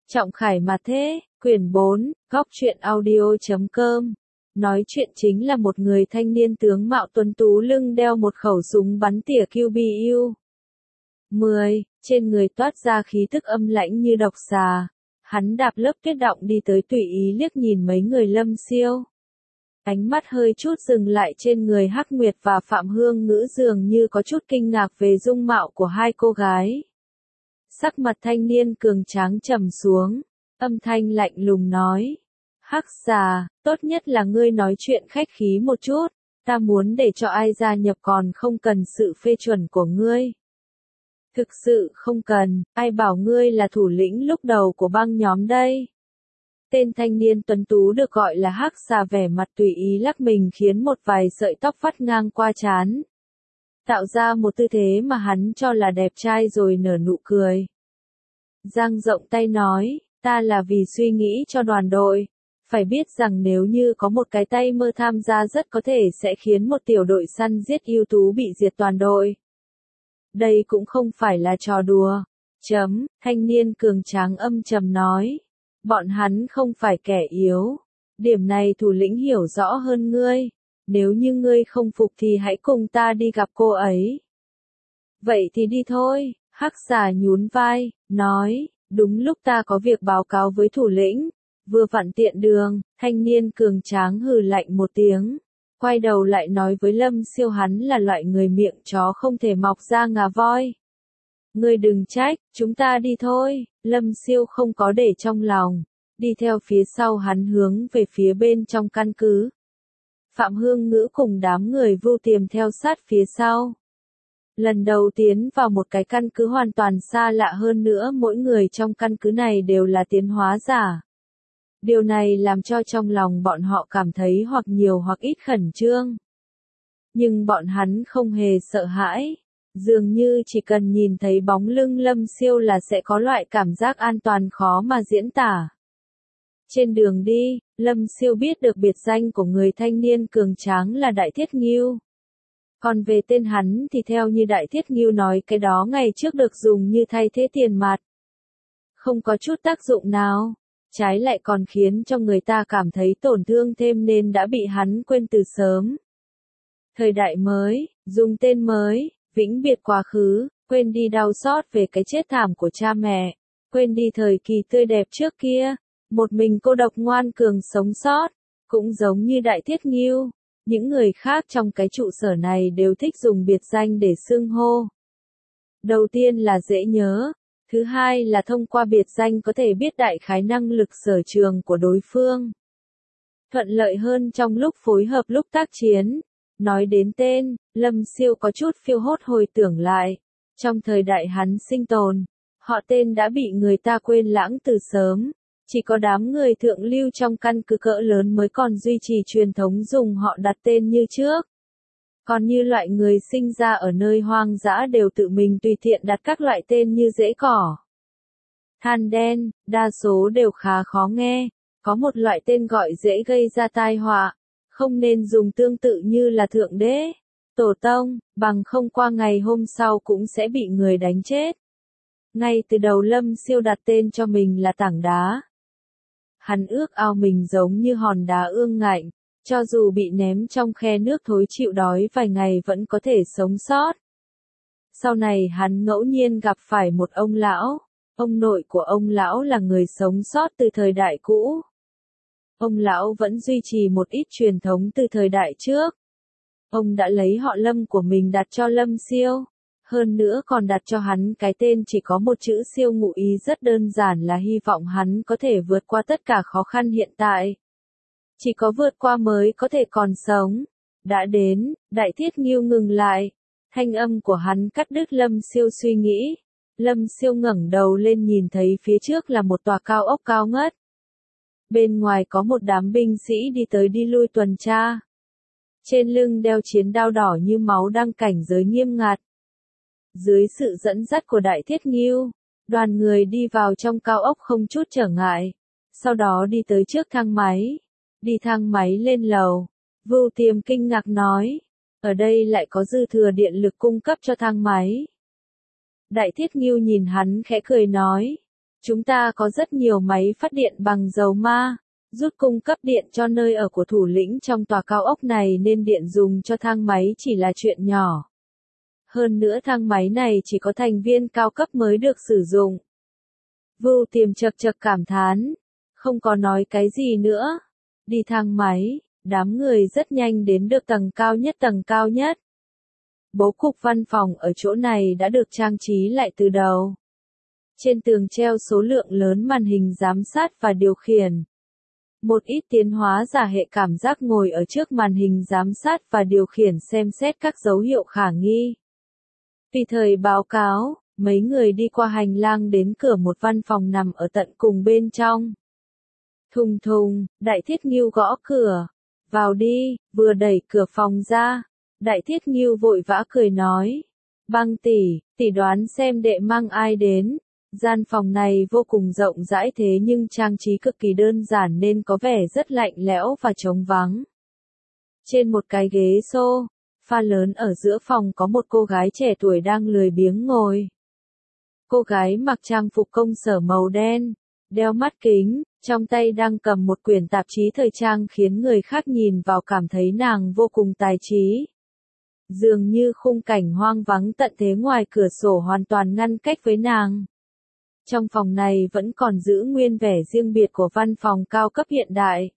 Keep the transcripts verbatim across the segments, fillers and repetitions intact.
Trọng Khải mà thế, quyển bốn, góc truyện audio chấm com. Nói chuyện chính là một người thanh niên tướng mạo tuấn tú lưng đeo một khẩu súng bắn tỉa Q B U mười, trên người toát ra khí tức âm lãnh như độc xà. Hắn đạp lớp tuyết đọng đi tới tùy ý liếc nhìn mấy người Lâm Siêu. Ánh mắt hơi chút dừng lại trên người Hắc Nguyệt và Phạm Hương Ngữ dường như có chút kinh ngạc về dung mạo của hai cô gái. Sắc mặt thanh niên cường tráng trầm xuống, âm thanh lạnh lùng nói. Hắc xà, tốt nhất là ngươi nói chuyện khách khí một chút, ta muốn để cho ai gia nhập còn không cần sự phê chuẩn của ngươi. Thực sự không cần, ai bảo ngươi là thủ lĩnh lúc đầu của băng nhóm đây. Tên thanh niên tuấn tú được gọi là Hắc xà vẻ mặt tùy ý lắc mình khiến một vài sợi tóc vắt ngang qua trán. Tạo ra một tư thế mà hắn cho là đẹp trai rồi nở nụ cười. Giang rộng tay nói, ta là vì suy nghĩ cho đoàn đội. Phải biết rằng nếu như có một cái tay mơ tham gia rất có thể sẽ khiến một tiểu đội săn giết ưu tú bị diệt toàn đội. Đây cũng không phải là trò đùa. Chấm, thanh niên cường tráng âm trầm nói. Bọn hắn không phải kẻ yếu. Điểm này thủ lĩnh hiểu rõ hơn ngươi. Nếu như ngươi không phục thì hãy cùng ta đi gặp cô ấy. Vậy thì đi thôi, Hắc xà nhún vai, nói, đúng lúc ta có việc báo cáo với thủ lĩnh. Vừa vặn tiện đường, thanh niên cường tráng hừ lạnh một tiếng. Quay đầu lại nói với Lâm Siêu hắn là loại người miệng chó không thể mọc ra ngà voi. Ngươi đừng trách, chúng ta đi thôi, Lâm Siêu không có để trong lòng. Đi theo phía sau hắn hướng về phía bên trong căn cứ. Phạm Hương Ngữ cùng đám người Vu Tiềm theo sát phía sau. Lần đầu tiến vào một cái căn cứ hoàn toàn xa lạ hơn nữa, mỗi người trong căn cứ này đều là tiến hóa giả. Điều này làm cho trong lòng bọn họ cảm thấy hoặc nhiều hoặc ít khẩn trương. Nhưng bọn hắn không hề sợ hãi. Dường như chỉ cần nhìn thấy bóng lưng Lâm Siêu là sẽ có loại cảm giác an toàn khó mà diễn tả. Trên đường đi, Lâm Siêu biết được biệt danh của người thanh niên cường tráng là Đại Thiết Ngưu. Còn về tên hắn thì theo như Đại Thiết Ngưu nói cái đó ngày trước được dùng như thay thế tiền mặt. Không có chút tác dụng nào. Trái lại còn khiến cho người ta cảm thấy tổn thương thêm nên đã bị hắn quên từ sớm. Thời đại mới, dùng tên mới, vĩnh biệt quá khứ, quên đi đau xót về cái chết thảm của cha mẹ, quên đi thời kỳ tươi đẹp trước kia, một mình cô độc ngoan cường sống sót, cũng giống như Đại Thiết Ngưu, những người khác trong cái trụ sở này đều thích dùng biệt danh để xưng hô. Đầu tiên là dễ nhớ. Thứ hai là thông qua biệt danh có thể biết đại khái năng lực sở trường của đối phương. Thuận lợi hơn trong lúc phối hợp lúc tác chiến. Nói đến tên, Lâm Siêu có chút phiêu hốt hồi tưởng lại. Trong thời đại hắn sinh tồn, họ tên đã bị người ta quên lãng từ sớm. Chỉ có đám người thượng lưu trong căn cứ cỡ lớn mới còn duy trì truyền thống dùng họ đặt tên như trước. Còn như loại người sinh ra ở nơi hoang dã đều tự mình tùy tiện đặt các loại tên như rễ cỏ, than đen, đa số đều khá khó nghe. Có một loại tên gọi dễ gây ra tai họa, không nên dùng tương tự như là thượng đế, tổ tông, bằng không qua ngày hôm sau cũng sẽ bị người đánh chết. Ngay từ đầu Lâm Siêu đặt tên cho mình là Tảng Đá. Hắn ước ao mình giống như hòn đá ương ngạnh. Cho dù bị ném trong khe nước thối chịu đói vài ngày vẫn có thể sống sót. Sau này hắn ngẫu nhiên gặp phải một ông lão. Ông nội của ông lão là người sống sót từ thời đại cũ. Ông lão vẫn duy trì một ít truyền thống từ thời đại trước. Ông đã lấy họ Lâm của mình đặt cho Lâm Siêu. Hơn nữa còn đặt cho hắn cái tên chỉ có một chữ Siêu, ngụ ý rất đơn giản là hy vọng hắn có thể vượt qua tất cả khó khăn hiện tại. Chỉ có vượt qua mới có thể còn sống. Đã đến, Đại Thiết Ngưu ngừng lại. Thanh âm của hắn cắt đứt Lâm Siêu suy nghĩ. Lâm Siêu ngẩng đầu lên nhìn thấy phía trước là một tòa cao ốc cao ngất. Bên ngoài có một đám binh sĩ đi tới đi lui tuần tra. Trên lưng đeo chiến đao đỏ như máu đang cảnh giới nghiêm ngặt. Dưới sự dẫn dắt của Đại Thiết Ngưu, đoàn người đi vào trong cao ốc không chút trở ngại. Sau đó đi tới trước thang máy. Đi thang máy lên lầu, Vu Tiềm kinh ngạc nói, ở đây lại có dư thừa điện lực cung cấp cho thang máy. Đại Thiết Ngưu nhìn hắn khẽ cười nói, Chúng ta có rất nhiều máy phát điện bằng dầu ma, rút cung cấp điện cho nơi ở của thủ lĩnh trong tòa cao ốc này nên điện dùng cho thang máy chỉ là chuyện nhỏ. Hơn nữa thang máy này chỉ có thành viên cao cấp mới được sử dụng. Vưu Tiềm chật chật cảm thán, không có nói cái gì nữa. Đi thang máy, đám người rất nhanh đến được tầng cao nhất tầng cao nhất. Bố cục văn phòng ở chỗ này đã được trang trí lại từ đầu. Trên tường treo số lượng lớn màn hình giám sát và điều khiển. Một ít tiến hóa giả hệ cảm giác ngồi ở trước màn hình giám sát và điều khiển xem xét các dấu hiệu khả nghi. Tùy thời báo cáo, mấy người đi qua hành lang đến cửa một văn phòng nằm ở tận cùng bên trong. Thùng thùng, Đại Thiết Ngưu gõ cửa. Vào đi, vừa đẩy cửa phòng ra. Đại Thiết Ngưu vội vã cười nói. Băng tỷ, tỷ đoán xem đệ mang ai đến. Gian phòng này vô cùng rộng rãi thế nhưng trang trí cực kỳ đơn giản nên có vẻ rất lạnh lẽo và trống vắng. Trên một cái ghế sofa lớn ở giữa phòng có một cô gái trẻ tuổi đang lười biếng ngồi. Cô gái mặc trang phục công sở màu đen, đeo mắt kính, trong tay đang cầm một quyển tạp chí thời trang khiến người khác nhìn vào cảm thấy nàng vô cùng tài trí. Dường như khung cảnh hoang vắng tận thế ngoài cửa sổ hoàn toàn ngăn cách với nàng. Trong phòng này vẫn còn giữ nguyên vẻ riêng biệt của văn phòng cao cấp hiện đại.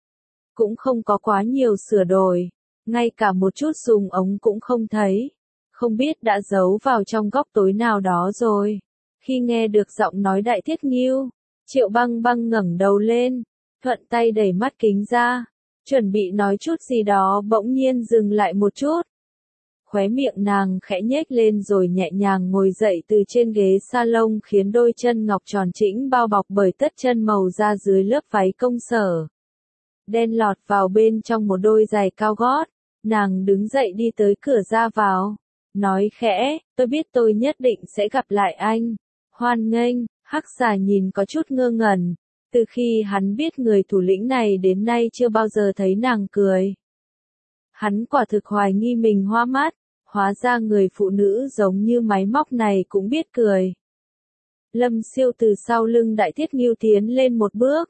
Cũng không có quá nhiều sửa đổi, ngay cả một chút sùng ống cũng không thấy. Không biết đã giấu vào trong góc tối nào đó rồi. Khi nghe được giọng nói Đại Thiết Ngưu, Triệu Băng Băng ngẩng đầu lên, thuận tay đẩy mắt kính ra, chuẩn bị nói chút gì đó bỗng nhiên dừng lại một chút. Khóe miệng nàng khẽ nhếch lên rồi nhẹ nhàng ngồi dậy từ trên ghế salon khiến đôi chân ngọc tròn trĩnh bao bọc bởi tất chân màu da dưới lớp váy công sở. Đen lọt vào bên trong một đôi giày cao gót, nàng đứng dậy đi tới cửa ra vào, nói khẽ, tôi biết tôi nhất định sẽ gặp lại anh. Hoan nghênh, Hắc Xà nhìn có chút ngơ ngẩn, từ khi hắn biết người thủ lĩnh này đến nay chưa bao giờ thấy nàng cười. Hắn quả thực hoài nghi mình hoa mắt. Hóa ra người phụ nữ giống như máy móc này cũng biết cười. Lâm Siêu từ sau lưng Đại Thiết Ngưu tiến lên một bước.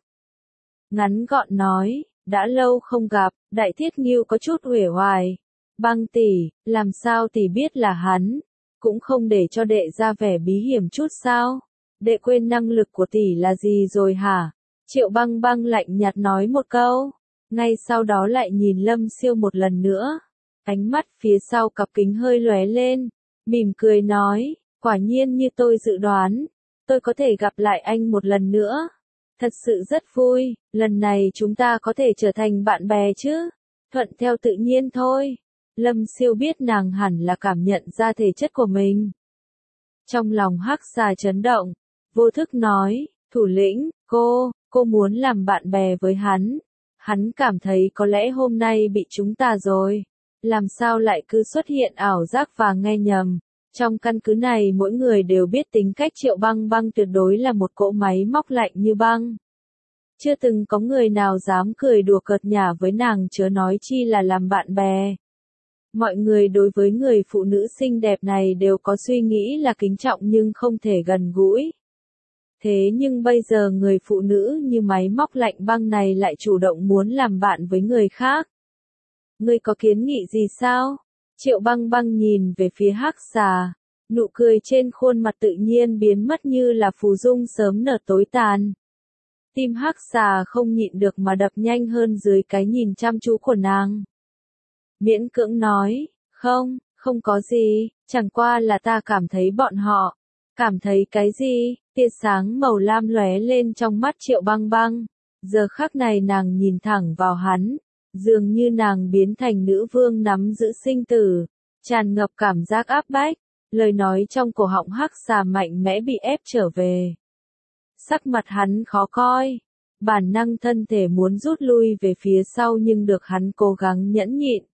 Ngắn gọn nói, đã lâu không gặp, Đại Thiết Ngưu có chút uể oải. Băng tỷ, làm sao tỷ biết là hắn, cũng không để cho đệ ra vẻ bí hiểm chút sao? Đệ quên năng lực của tỷ là gì rồi hả? Triệu Băng Băng lạnh nhạt nói một câu, ngay sau đó lại nhìn Lâm Siêu một lần nữa. Ánh mắt phía sau cặp kính hơi lóe lên, mỉm cười nói, quả nhiên như tôi dự đoán, tôi có thể gặp lại anh một lần nữa. Thật sự rất vui, lần này chúng ta có thể trở thành bạn bè chứ? Thuận theo tự nhiên thôi. Lâm Siêu biết nàng hẳn là cảm nhận ra thể chất của mình. Trong lòng Hắc Xà chấn động, vô thức nói, thủ lĩnh, cô, cô muốn làm bạn bè với hắn. Hắn cảm thấy có lẽ hôm nay bị chúng ta rồi. Làm sao lại cứ xuất hiện ảo giác và nghe nhầm. Trong căn cứ này mỗi người đều biết tính cách Triệu Băng Băng tuyệt đối là một cỗ máy móc lạnh như băng. Chưa từng có người nào dám cười đùa cợt nhả với nàng chớ nói chi là làm bạn bè. Mọi người đối với người phụ nữ xinh đẹp này đều có suy nghĩ là kính trọng nhưng không thể gần gũi. Thế nhưng bây giờ người phụ nữ như máy móc lạnh băng này lại chủ động muốn làm bạn với người khác. Ngươi có kiến nghị gì sao? Triệu Băng Băng nhìn về phía Hắc Xà, nụ cười trên khuôn mặt tự nhiên biến mất như là phù dung sớm nở tối tàn. Tim Hắc Xà không nhịn được mà đập nhanh hơn dưới cái nhìn chăm chú của nàng. Miễn cưỡng nói, không, không có gì, chẳng qua là ta cảm thấy bọn họ. Cảm thấy cái gì? Tia sáng màu lam lóe lên trong mắt Triệu Băng Băng. Giờ khắc này nàng nhìn thẳng vào hắn. Dường như nàng biến thành nữ vương nắm giữ sinh tử, tràn ngập cảm giác áp bách, lời nói trong cổ họng Hắc Xà mạnh mẽ bị ép trở về. Sắc mặt hắn khó coi, bản năng thân thể muốn rút lui về phía sau nhưng được hắn cố gắng nhẫn nhịn.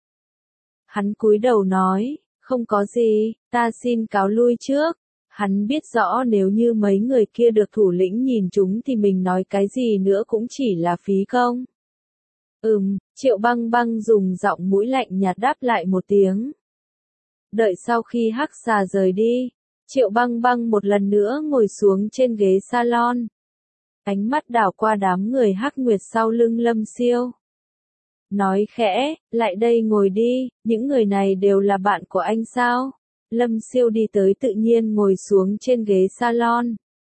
Hắn cúi đầu nói, không có gì, ta xin cáo lui trước. Hắn biết rõ nếu như mấy người kia được thủ lĩnh nhìn chúng thì mình nói cái gì nữa cũng chỉ là phí công. Ừm, Triệu Băng Băng dùng giọng mũi lạnh nhạt đáp lại một tiếng. Đợi sau khi Hắc Xà rời đi, Triệu Băng Băng một lần nữa ngồi xuống trên ghế salon. Ánh mắt đảo qua đám người Hắc Nguyệt sau lưng Lâm Siêu. Nói khẽ, lại đây ngồi đi, những người này đều là bạn của anh sao? Lâm Siêu đi tới tự nhiên ngồi xuống trên ghế salon.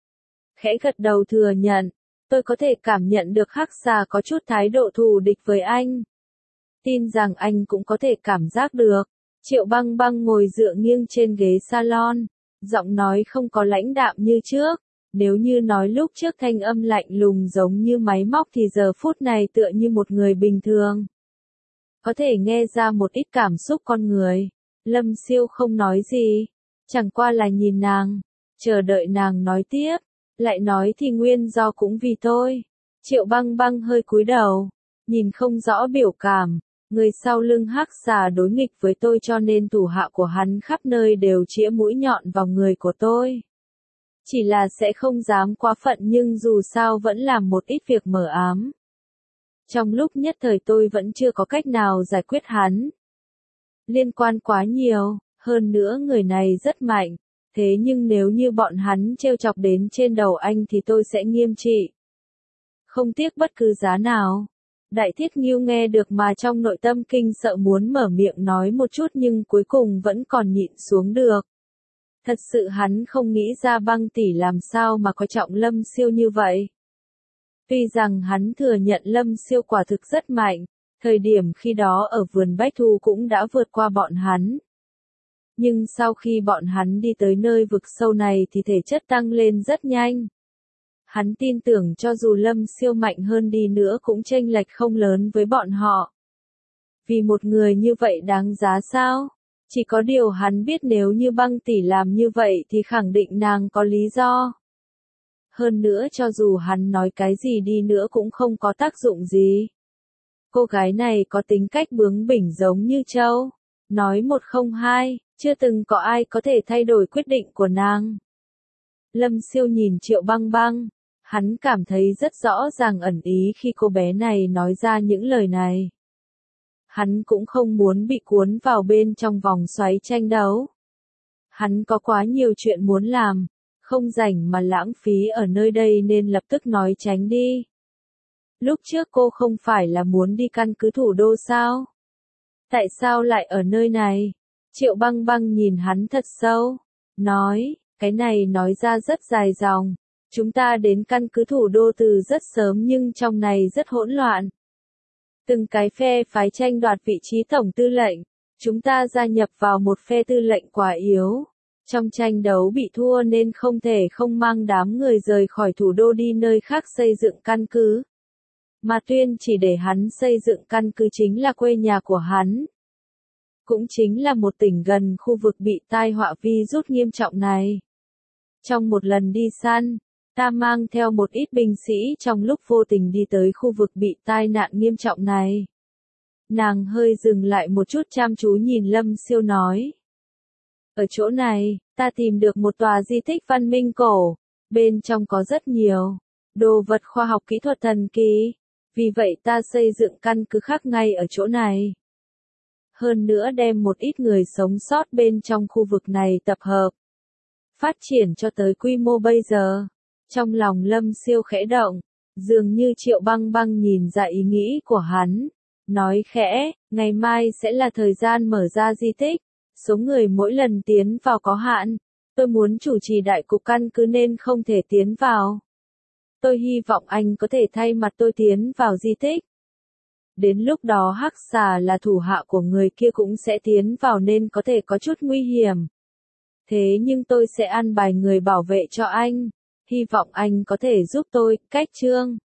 Khẽ gật đầu thừa nhận, tôi có thể cảm nhận được Hắc Xà có chút thái độ thù địch với anh. Tin rằng anh cũng có thể cảm giác được. Triệu Băng Băng ngồi dựa nghiêng trên ghế salon, giọng nói không có lãnh đạm như trước. Nếu như nói lúc trước thanh âm lạnh lùng giống như máy móc thì giờ phút này tựa như một người bình thường. Có thể nghe ra một ít cảm xúc con người. Lâm Siêu không nói gì, chẳng qua là nhìn nàng, chờ đợi nàng nói tiếp, lại nói thì nguyên do cũng vì tôi. Triệu Băng Băng hơi cúi đầu, nhìn không rõ biểu cảm, người sau lưng Hắc Xà đối nghịch với tôi cho nên thủ hạ của hắn khắp nơi đều chĩa mũi nhọn vào người của tôi. Chỉ là sẽ không dám quá phận nhưng dù sao vẫn làm một ít việc mờ ám. Trong lúc nhất thời tôi vẫn chưa có cách nào giải quyết hắn. Liên quan quá nhiều, hơn nữa người này rất mạnh, thế nhưng nếu như bọn hắn trêu chọc đến trên đầu anh thì tôi sẽ nghiêm trị. Không tiếc bất cứ giá nào. Đại Thiết Nghiêu nghe được mà trong nội tâm kinh sợ muốn mở miệng nói một chút nhưng cuối cùng vẫn còn nhịn xuống được. Thật sự hắn không nghĩ ra Băng tỷ làm sao mà coi trọng Lâm Siêu như vậy. Tuy rằng hắn thừa nhận Lâm Siêu quả thực rất mạnh, thời điểm khi đó ở vườn Bách Thu cũng đã vượt qua bọn hắn. Nhưng sau khi bọn hắn đi tới nơi vực sâu này thì thể chất tăng lên rất nhanh. Hắn tin tưởng cho dù Lâm Siêu mạnh hơn đi nữa cũng chênh lệch không lớn với bọn họ. Vì một người như vậy đáng giá sao? Chỉ có điều hắn biết nếu như Băng tỷ làm như vậy thì khẳng định nàng có lý do. Hơn nữa cho dù hắn nói cái gì đi nữa cũng không có tác dụng gì. Cô gái này có tính cách bướng bỉnh giống như trâu. Nói một không hai, chưa từng có ai có thể thay đổi quyết định của nàng. Lâm Siêu nhìn Triệu Băng Băng. Hắn cảm thấy rất rõ ràng ẩn ý khi cô bé này nói ra những lời này. Hắn cũng không muốn bị cuốn vào bên trong vòng xoáy tranh đấu. Hắn có quá nhiều chuyện muốn làm, không rảnh mà lãng phí ở nơi đây nên lập tức nói tránh đi. Lúc trước cô không phải là muốn đi căn cứ thủ đô sao? Tại sao lại ở nơi này? Triệu Băng Băng nhìn hắn thật sâu, nói, cái này nói ra rất dài dòng. Chúng ta đến căn cứ thủ đô từ rất sớm nhưng trong này rất hỗn loạn. Từng cái phe phái tranh đoạt vị trí tổng tư lệnh, chúng ta gia nhập vào một phe tư lệnh quá yếu. Trong tranh đấu bị thua nên không thể không mang đám người rời khỏi thủ đô đi nơi khác xây dựng căn cứ. Mà Tuyên chỉ để hắn xây dựng căn cứ chính là quê nhà của hắn. Cũng chính là một tỉnh gần khu vực bị tai họa virus nghiêm trọng này. Trong một lần đi săn, ta mang theo một ít binh sĩ trong lúc vô tình đi tới khu vực bị tai nạn nghiêm trọng này. Nàng hơi dừng lại một chút chăm chú nhìn Lâm Siêu nói. Ở chỗ này, ta tìm được một tòa di tích văn minh cổ, bên trong có rất nhiều đồ vật khoa học kỹ thuật thần kỳ, vì vậy ta xây dựng căn cứ khác ngay ở chỗ này. Hơn nữa đem một ít người sống sót bên trong khu vực này tập hợp, phát triển cho tới quy mô bây giờ. Trong lòng Lâm Siêu khẽ động, dường như Triệu Băng Băng nhìn ra ý nghĩ của hắn, nói khẽ, ngày mai sẽ là thời gian mở ra di tích, số người mỗi lần tiến vào có hạn, tôi muốn chủ trì đại cục căn cứ nên không thể tiến vào. Tôi hy vọng anh có thể thay mặt tôi tiến vào di tích. Đến lúc đó Hắc Xà là thủ hạ của người kia cũng sẽ tiến vào nên có thể có chút nguy hiểm. Thế nhưng tôi sẽ an bài người bảo vệ cho anh. Hy vọng anh có thể giúp tôi, cách chương.